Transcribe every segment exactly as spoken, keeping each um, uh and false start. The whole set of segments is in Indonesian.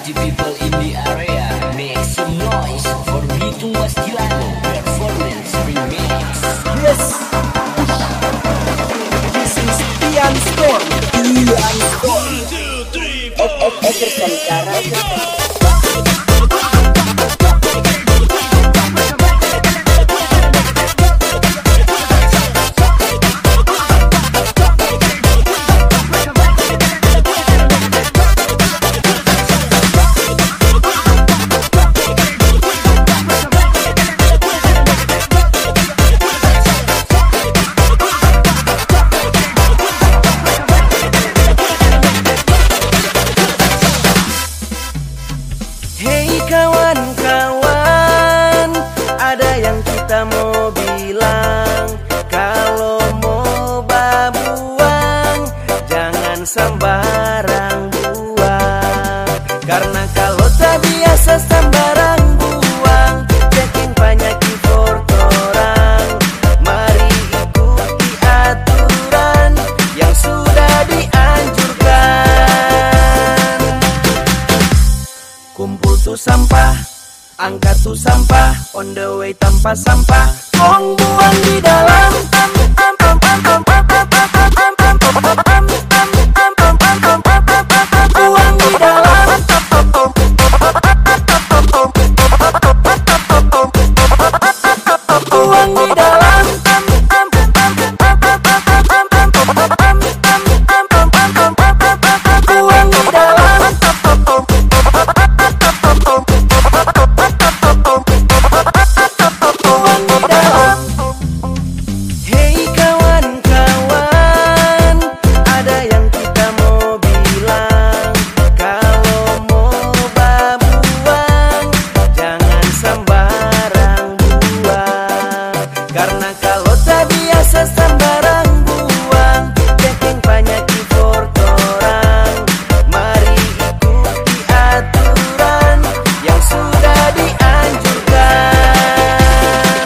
party people in the area, make some noise for Bitung Wastilano performance remix. Yes, this is Ian Storm. Ian Storm. One, two, three, four. Emerson Cara. Hei kawan-kawan, ada yang kita mau bilang. Kalau mau babuang, jangan sembarang buang. Karena kalau tak biasa sembarang buang, checking penyakit for orang. Mari ikuti aturan yang sudah dianjurkan. Kumpul tuh sampah, angkat tuh sampah, on the way tanpa sampah, tong buang di dalam. Buang di dalam. Buang di dalam. Buang di dalam. Hei kawan-kawan, ada yang kita mau bilang. Kalau mau babuang, jangan sembarang buang. Karena kalau tak biasa sembarang buang, checking penyakit for orang. Mari ikuti aturan yang sudah dianjurkan.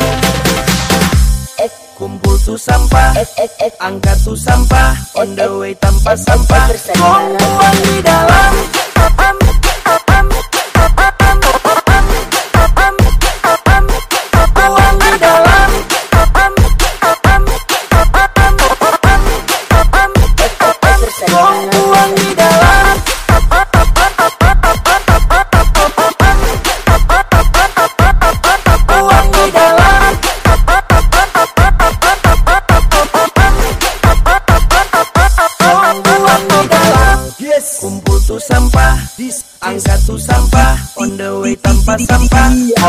Kumpul tuh sampah, angkat tuh sampah, on the way tanpa sampah, tong buang di dalam. Buang di dalam. Tong buang di dalam. Buang di dalam. Yes. Kumpul tuh sampah, angkat tuh sampah, on the way tanpa sampah,